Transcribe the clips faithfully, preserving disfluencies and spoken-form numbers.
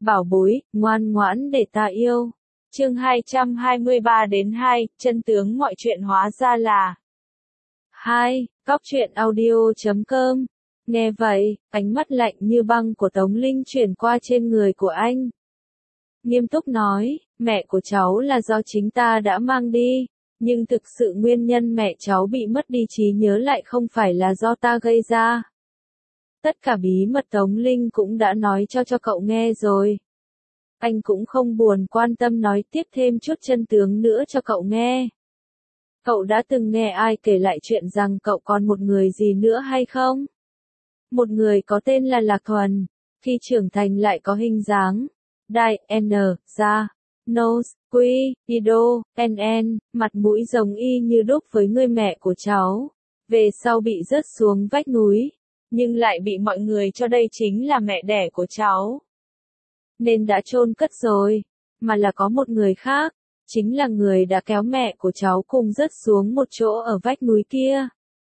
bảo bối, ngoan ngoãn để ta yêu. Chương hai trăm hai mươi ba đến hai, chân tướng mọi chuyện hóa ra là hai, góc truyện audio chấm com. Nghe vậy, ánh mắt lạnh như băng của Tống Linh chuyển qua trên người của anh. Nghiêm túc nói, mẹ của cháu là do chính ta đã mang đi, nhưng thực sự nguyên nhân mẹ cháu bị mất đi trí nhớ lại không phải là do ta gây ra. Tất cả bí mật Tống Linh cũng đã nói cho cho cậu nghe rồi. Anh cũng không buồn quan tâm nói tiếp thêm chút chân tướng nữa cho cậu nghe. Cậu đã từng nghe ai kể lại chuyện rằng cậu còn một người gì nữa hay không? Một người có tên là Lạc Thuần, khi trưởng thành lại có hình dáng Đại, N, da, nose, quy, ido, N, mặt mũi giống y như đúc với người mẹ của cháu. Về sau bị rớt xuống vách núi, nhưng lại bị mọi người cho đây chính là mẹ đẻ của cháu. Nên đã chôn cất rồi, mà là có một người khác, chính là người đã kéo mẹ của cháu cùng rớt xuống một chỗ ở vách núi kia.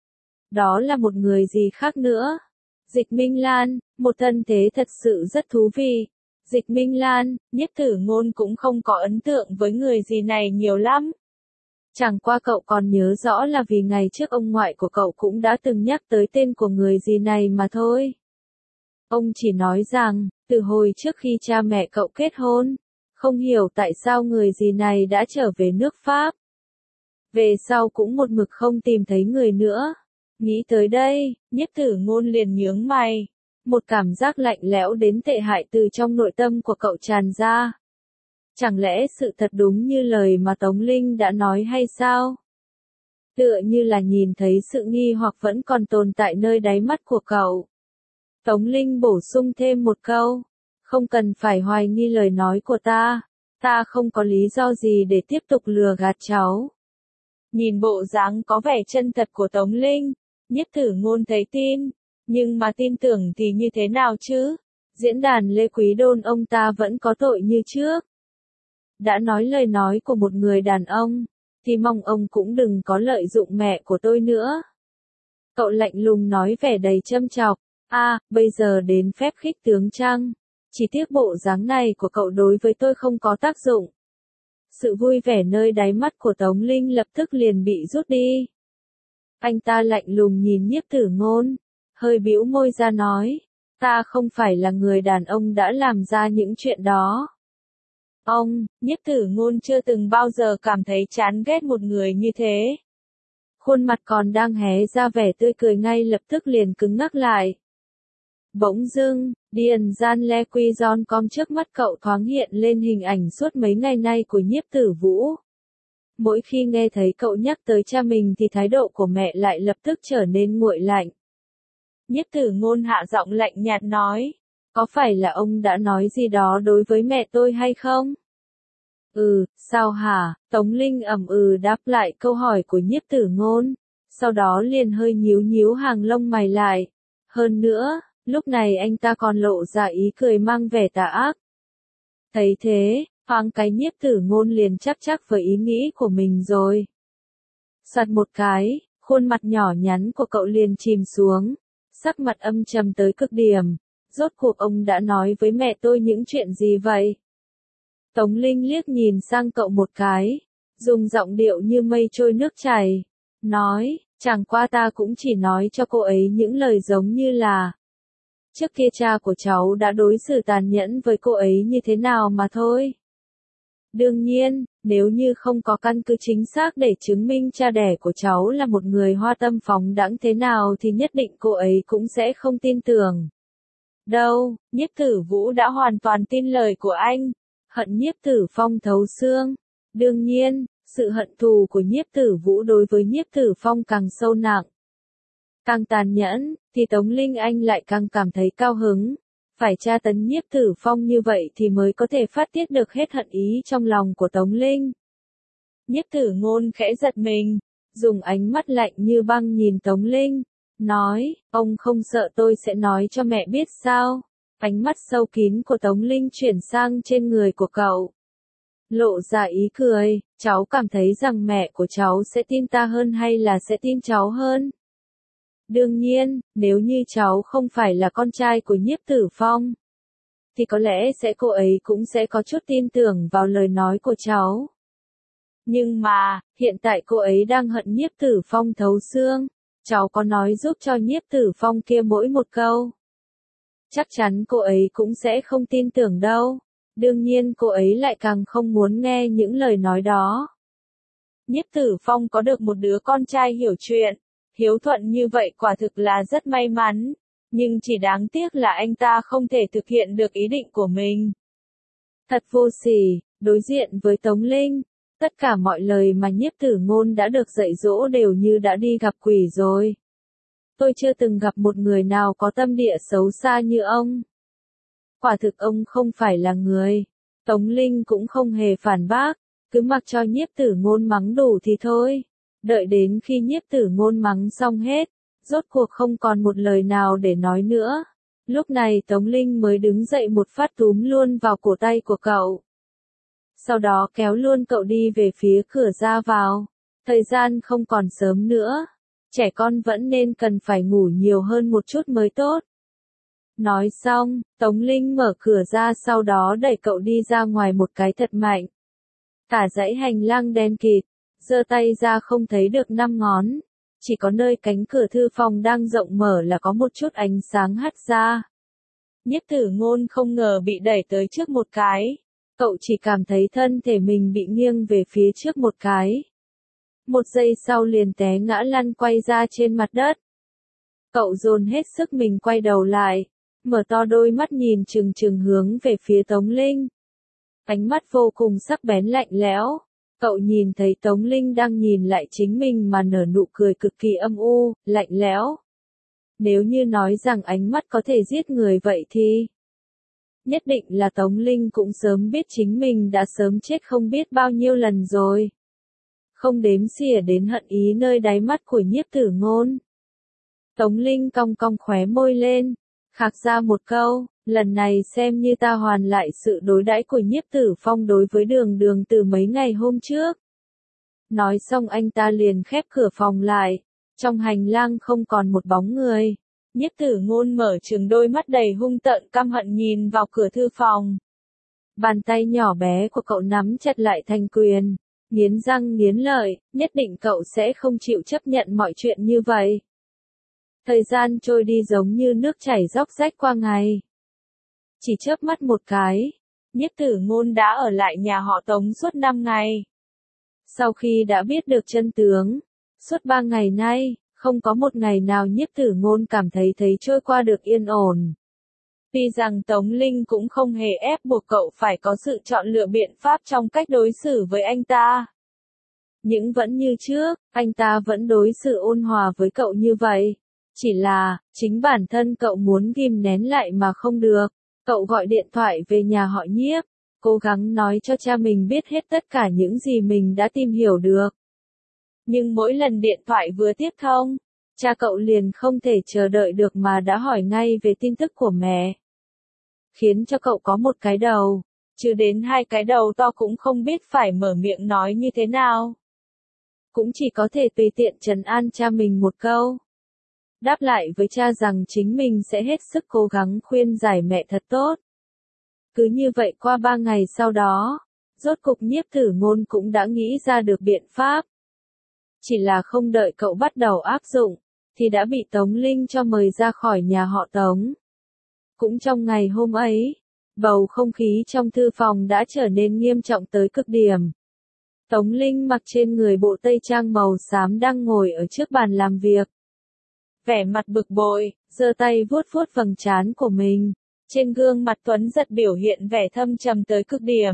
Đó là một người gì khác nữa? Dịch Minh Lan, một thân thế thật sự rất thú vị. Dịch Minh Lan, Nhiếp Tử Ngôn cũng không có ấn tượng với người gì này nhiều lắm. Chẳng qua cậu còn nhớ rõ là vì ngày trước ông ngoại của cậu cũng đã từng nhắc tới tên của người gì này mà thôi. Ông chỉ nói rằng, từ hồi trước khi cha mẹ cậu kết hôn, không hiểu tại sao người gì này đã trở về nước Pháp. Về sau cũng một mực không tìm thấy người nữa. Nghĩ tới đây, Nhiếp Tử Ngôn liền nhướng mày. Một cảm giác lạnh lẽo đến tệ hại từ trong nội tâm của cậu tràn ra. Chẳng lẽ sự thật đúng như lời mà Tống Linh đã nói hay sao? Tựa như là nhìn thấy sự nghi hoặc vẫn còn tồn tại nơi đáy mắt của cậu. Tống Linh bổ sung thêm một câu. Không cần phải hoài nghi lời nói của ta. Ta không có lý do gì để tiếp tục lừa gạt cháu. Nhìn bộ dáng có vẻ chân thật của Tống Linh, Nhiếp Tử Ngôn thấy tin. Nhưng mà tin tưởng thì như thế nào chứ? Diễn đàn Lê Quý Đôn ông ta vẫn có tội như trước. Đã nói lời nói của một người đàn ông, thì mong ông cũng đừng có lợi dụng mẹ của tôi nữa. Cậu lạnh lùng nói vẻ đầy châm chọc. À, bây giờ đến phép khích tướng chăng? Chỉ tiếc bộ dáng này của cậu đối với tôi không có tác dụng. Sự vui vẻ nơi đáy mắt của Tống Linh lập tức liền bị rút đi. Anh ta lạnh lùng nhìn Nhiếp Tử Ngôn, hơi bĩu môi ra nói, ta không phải là người đàn ông đã làm ra những chuyện đó. Ông, Nhiếp Tử Ngôn chưa từng bao giờ cảm thấy chán ghét một người như thế. Khuôn mặt còn đang hé ra vẻ tươi cười ngay lập tức liền cứng ngắc lại. Bỗng dưng, điền gian le quy giòn com trước mắt cậu thoáng hiện lên hình ảnh suốt mấy ngày nay của Nhiếp Tử Vũ. Mỗi khi nghe thấy cậu nhắc tới cha mình thì thái độ của mẹ lại lập tức trở nên nguội lạnh. Nhiếp Tử Ngôn hạ giọng lạnh nhạt nói, có phải là ông đã nói gì đó đối với mẹ tôi hay không? Ừ, sao hả? Tống Linh ậm ừ đáp lại câu hỏi của Nhiếp Tử Ngôn, sau đó liền hơi nhíu nhíu hàng lông mày lại. Hơn nữa, lúc này anh ta còn lộ ra ý cười mang vẻ tà ác. Thấy thế, thoáng cái Nhiếp Tử Ngôn liền chắc chắc với ý nghĩ của mình rồi. Soạt một cái, khuôn mặt nhỏ nhắn của cậu liền chìm xuống, sắc mặt âm trầm tới cực điểm. Rốt cuộc ông đã nói với mẹ tôi những chuyện gì vậy? Tống Linh liếc nhìn sang cậu một cái, dùng giọng điệu như mây trôi nước chảy, nói, chẳng qua ta cũng chỉ nói cho cô ấy những lời giống như là trước kia cha của cháu đã đối xử tàn nhẫn với cô ấy như thế nào mà thôi. Đương nhiên, nếu như không có căn cứ chính xác để chứng minh cha đẻ của cháu là một người hoa tâm phóng đãng thế nào thì nhất định cô ấy cũng sẽ không tin tưởng. Đâu, Nhiếp Tử Vũ đã hoàn toàn tin lời của anh, hận Nhiếp Tử Phong thấu xương. Đương nhiên, sự hận thù của Nhiếp Tử Vũ đối với Nhiếp Tử Phong càng sâu nặng, càng tàn nhẫn, thì Tống Linh Anh lại càng cảm thấy cao hứng. Phải tra tấn Nhiếp Tử Phong như vậy thì mới có thể phát tiết được hết hận ý trong lòng của Tống Linh. Nhiếp Tử Ngôn khẽ giật mình, dùng ánh mắt lạnh như băng nhìn Tống Linh, nói, ông không sợ tôi sẽ nói cho mẹ biết sao? Ánh mắt sâu kín của Tống Linh chuyển sang trên người của cậu. Lộ ra ý cười, cháu cảm thấy rằng mẹ của cháu sẽ tin ta hơn hay là sẽ tin cháu hơn? Đương nhiên, nếu như cháu không phải là con trai của Nhiếp Tử Phong, thì có lẽ sẽ cô ấy cũng sẽ có chút tin tưởng vào lời nói của cháu. Nhưng mà, hiện tại cô ấy đang hận Nhiếp Tử Phong thấu xương. Cháu có nói giúp cho Nhiếp Tử Phong kia mỗi một câu. Chắc chắn cô ấy cũng sẽ không tin tưởng đâu. Đương nhiên cô ấy lại càng không muốn nghe những lời nói đó. Nhiếp Tử Phong có được một đứa con trai hiểu chuyện, hiếu thuận như vậy quả thực là rất may mắn. Nhưng chỉ đáng tiếc là anh ta không thể thực hiện được ý định của mình. Thật vô sỉ, đối diện với Tống Linh, tất cả mọi lời mà Nhiếp Tử Ngôn đã được dạy dỗ đều như đã đi gặp quỷ rồi. Tôi chưa từng gặp một người nào có tâm địa xấu xa như ông. Quả thực ông không phải là người. Tống Linh cũng không hề phản bác, cứ mặc cho Nhiếp Tử Ngôn mắng đủ thì thôi. Đợi đến khi Nhiếp Tử Ngôn mắng xong hết, rốt cuộc không còn một lời nào để nói nữa. Lúc này Tống Linh mới đứng dậy một phát túm luôn vào cổ tay của cậu. Sau đó kéo luôn cậu đi về phía cửa ra vào. Thời gian không còn sớm nữa. Trẻ con vẫn nên cần phải ngủ nhiều hơn một chút mới tốt. Nói xong, Tống Linh mở cửa ra sau đó đẩy cậu đi ra ngoài một cái thật mạnh. Cả dãy hành lang đen kịt, giơ tay ra không thấy được năm ngón. Chỉ có nơi cánh cửa thư phòng đang rộng mở là có một chút ánh sáng hắt ra. Nhiếp Tử Ngôn không ngờ bị đẩy tới trước một cái. Cậu chỉ cảm thấy thân thể mình bị nghiêng về phía trước một cái. Một giây sau liền té ngã lăn quay ra trên mặt đất. Cậu dồn hết sức mình quay đầu lại, mở to đôi mắt nhìn chừng chừng hướng về phía Tống Linh. Ánh mắt vô cùng sắc bén lạnh lẽo. Cậu nhìn thấy Tống Linh đang nhìn lại chính mình mà nở nụ cười cực kỳ âm u, lạnh lẽo. Nếu như nói rằng ánh mắt có thể giết người vậy thì... Nhất định là Tống Linh cũng sớm biết chính mình đã sớm chết không biết bao nhiêu lần rồi. Không đếm xỉa đến hận ý nơi đáy mắt của Nhiếp Tử Ngôn. Tống Linh cong cong khóe môi lên, khạc ra một câu, lần này xem như ta hoàn lại sự đối đãi của Nhiếp Tử Phong đối với Đường Đường từ mấy ngày hôm trước. Nói xong anh ta liền khép cửa phòng lại, trong hành lang không còn một bóng người. Nhiếp Tử Ngôn mở trừng đôi mắt đầy hung tợn căm hận nhìn vào cửa thư phòng. Bàn tay nhỏ bé của cậu nắm chặt lại thành quyền, nghiến răng nghiến lợi, nhất định cậu sẽ không chịu chấp nhận mọi chuyện như vậy. Thời gian trôi đi giống như nước chảy róc rách qua ngày. Chỉ chớp mắt một cái, Nhiếp Tử Ngôn đã ở lại nhà họ Tống suốt năm ngày. Sau khi đã biết được chân tướng, suốt ba ngày nay, không có một ngày nào Nhiếp Tử Ngôn cảm thấy thấy trôi qua được yên ổn. Tuy rằng Tống Linh cũng không hề ép buộc cậu phải có sự chọn lựa biện pháp trong cách đối xử với anh ta. Nhưng vẫn như trước, anh ta vẫn đối xử ôn hòa với cậu như vậy. Chỉ là, chính bản thân cậu muốn ghim nén lại mà không được. Cậu gọi điện thoại về nhà họ Nhiếp, cố gắng nói cho cha mình biết hết tất cả những gì mình đã tìm hiểu được. Nhưng mỗi lần điện thoại vừa tiếp thông, cha cậu liền không thể chờ đợi được mà đã hỏi ngay về tin tức của mẹ. Khiến cho cậu có một cái đầu, chứ đến hai cái đầu to cũng không biết phải mở miệng nói như thế nào. Cũng chỉ có thể tùy tiện trấn an cha mình một câu. Đáp lại với cha rằng chính mình sẽ hết sức cố gắng khuyên giải mẹ thật tốt. Cứ như vậy qua ba ngày sau đó, rốt cục Nhiếp Tử Ngôn cũng đã nghĩ ra được biện pháp. Chỉ là không đợi cậu bắt đầu áp dụng, thì đã bị Tống Linh cho mời ra khỏi nhà họ Tống. Cũng trong ngày hôm ấy, bầu không khí trong thư phòng đã trở nên nghiêm trọng tới cực điểm. Tống Linh mặc trên người bộ tây trang màu xám đang ngồi ở trước bàn làm việc. Vẻ mặt bực bội, giơ tay vuốt vuốt vầng trán của mình. Trên gương mặt Tuấn Giật biểu hiện vẻ thâm trầm tới cực điểm.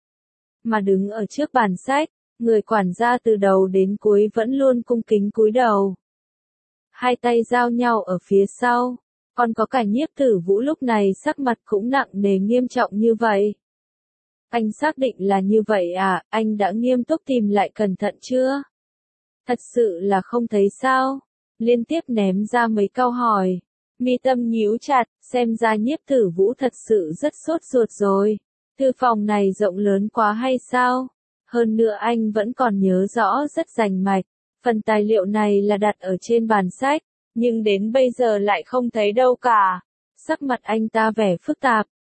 Mà đứng ở trước bàn sách, người quản gia từ đầu đến cuối vẫn luôn cung kính cúi đầu. Hai tay giao nhau ở phía sau, còn có cả Nhiếp Tử Vũ lúc này sắc mặt cũng nặng nề nghiêm trọng như vậy. Anh xác định là như vậy à, anh đã nghiêm túc tìm lại cẩn thận chưa? Thật sự là không thấy sao? Liên tiếp ném ra mấy câu hỏi. Mi tâm nhíu chặt, xem ra Nhiếp Tử Vũ thật sự rất sốt ruột rồi. Thư phòng này rộng lớn quá hay sao? Hơn nữa anh vẫn còn nhớ rõ rất rành mạch. Phần tài liệu này là đặt ở trên bàn sách, nhưng đến bây giờ lại không thấy đâu cả. Sắc mặt anh ta vẻ phức tạp,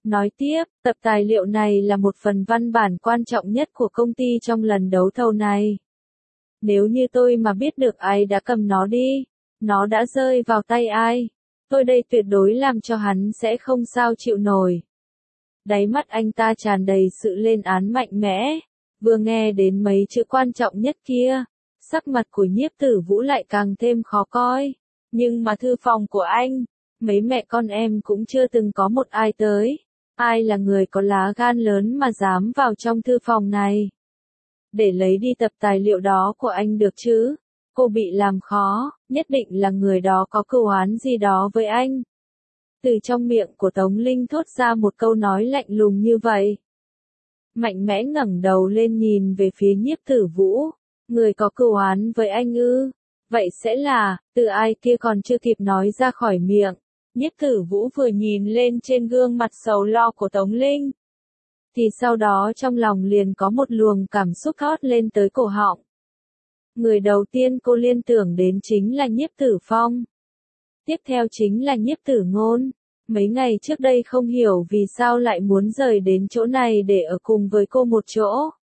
Nói tiếp, tập tài liệu này là một phần văn bản quan trọng nhất của công ty trong lần đấu thầu này. Nếu như tôi mà biết được ai đã cầm nó đi, nó đã rơi vào tay ai, tôi đây tuyệt đối làm cho hắn sẽ không sao chịu nổi. Đáy mắt anh ta tràn đầy sự lên án mạnh mẽ, vừa nghe đến mấy chữ quan trọng nhất kia, sắc mặt của Nhiếp Tử Vũ lại càng thêm khó coi. Nhưng mà thư phòng của anh, mấy mẹ con em cũng chưa từng có một ai tới. Ai là người có lá gan lớn mà dám vào trong thư phòng này? Để lấy đi tập tài liệu đó của anh được chứ? Cô bị làm khó, nhất định là người đó có cừu oán gì đó với anh. Từ trong miệng của Tống Linh thốt ra một câu nói lạnh lùng như vậy. Mạnh mẽ ngẩng đầu lên nhìn về phía Nhiếp Tử Vũ. Người có cừu oán với anh ư? Vậy sẽ là, từ ai kia còn chưa kịp nói ra khỏi miệng. Nhiếp Tử Vũ vừa nhìn lên trên gương mặt sầu lo của Tống Linh, thì sau đó trong lòng liền có một luồng cảm xúc thoát lên tới cổ họng. Người đầu tiên cô liên tưởng đến chính là Nhiếp Tử Phong. Tiếp theo chính là Nhiếp Tử Ngôn. Mấy ngày trước đây không hiểu vì sao lại muốn rời đến chỗ này để ở cùng với cô một chỗ.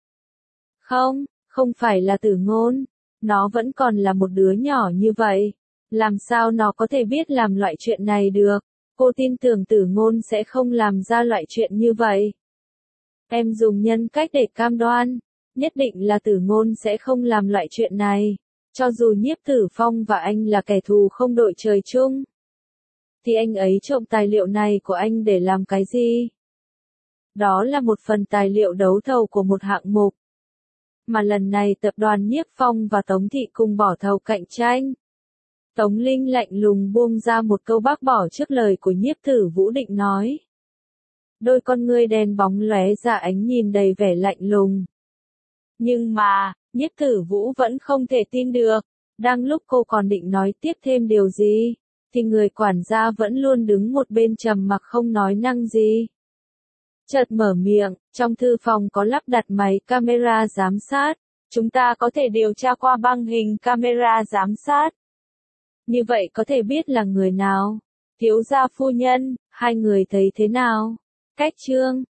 Không, không phải là Tử Ngôn. Nó vẫn còn là một đứa nhỏ như vậy. Làm sao nó có thể biết làm loại chuyện này được? Cô tin tưởng Tử Ngôn sẽ không làm ra loại chuyện như vậy. Em dùng nhân cách để cam đoan, nhất định là Tử Ngôn sẽ không làm loại chuyện này. Cho dù Nhiếp Tử Phong và anh là kẻ thù không đội trời chung, thì anh ấy trộm tài liệu này của anh để làm cái gì? Đó là một phần tài liệu đấu thầu của một hạng mục. Mà lần này tập đoàn Nhiếp Phong và Tống Thị cùng bỏ thầu cạnh tranh. Tống Linh lạnh lùng buông ra một câu bác bỏ trước lời của Nhiếp Tử Vũ định nói. Đôi con ngươi đen bóng lóe ra ánh nhìn đầy vẻ lạnh lùng. Nhưng mà, Nhiếp Tử Vũ vẫn không thể tin được. Đang lúc cô còn định nói tiếp thêm điều gì, thì người quản gia vẫn luôn đứng một bên trầm mặc không nói năng gì. Chợt mở miệng, trong thư phòng có lắp đặt máy camera giám sát. Chúng ta có thể điều tra qua băng hình camera giám sát. Như vậy có thể biết là người nào? Thiếu gia phu nhân, hai người thấy thế nào? Cách chương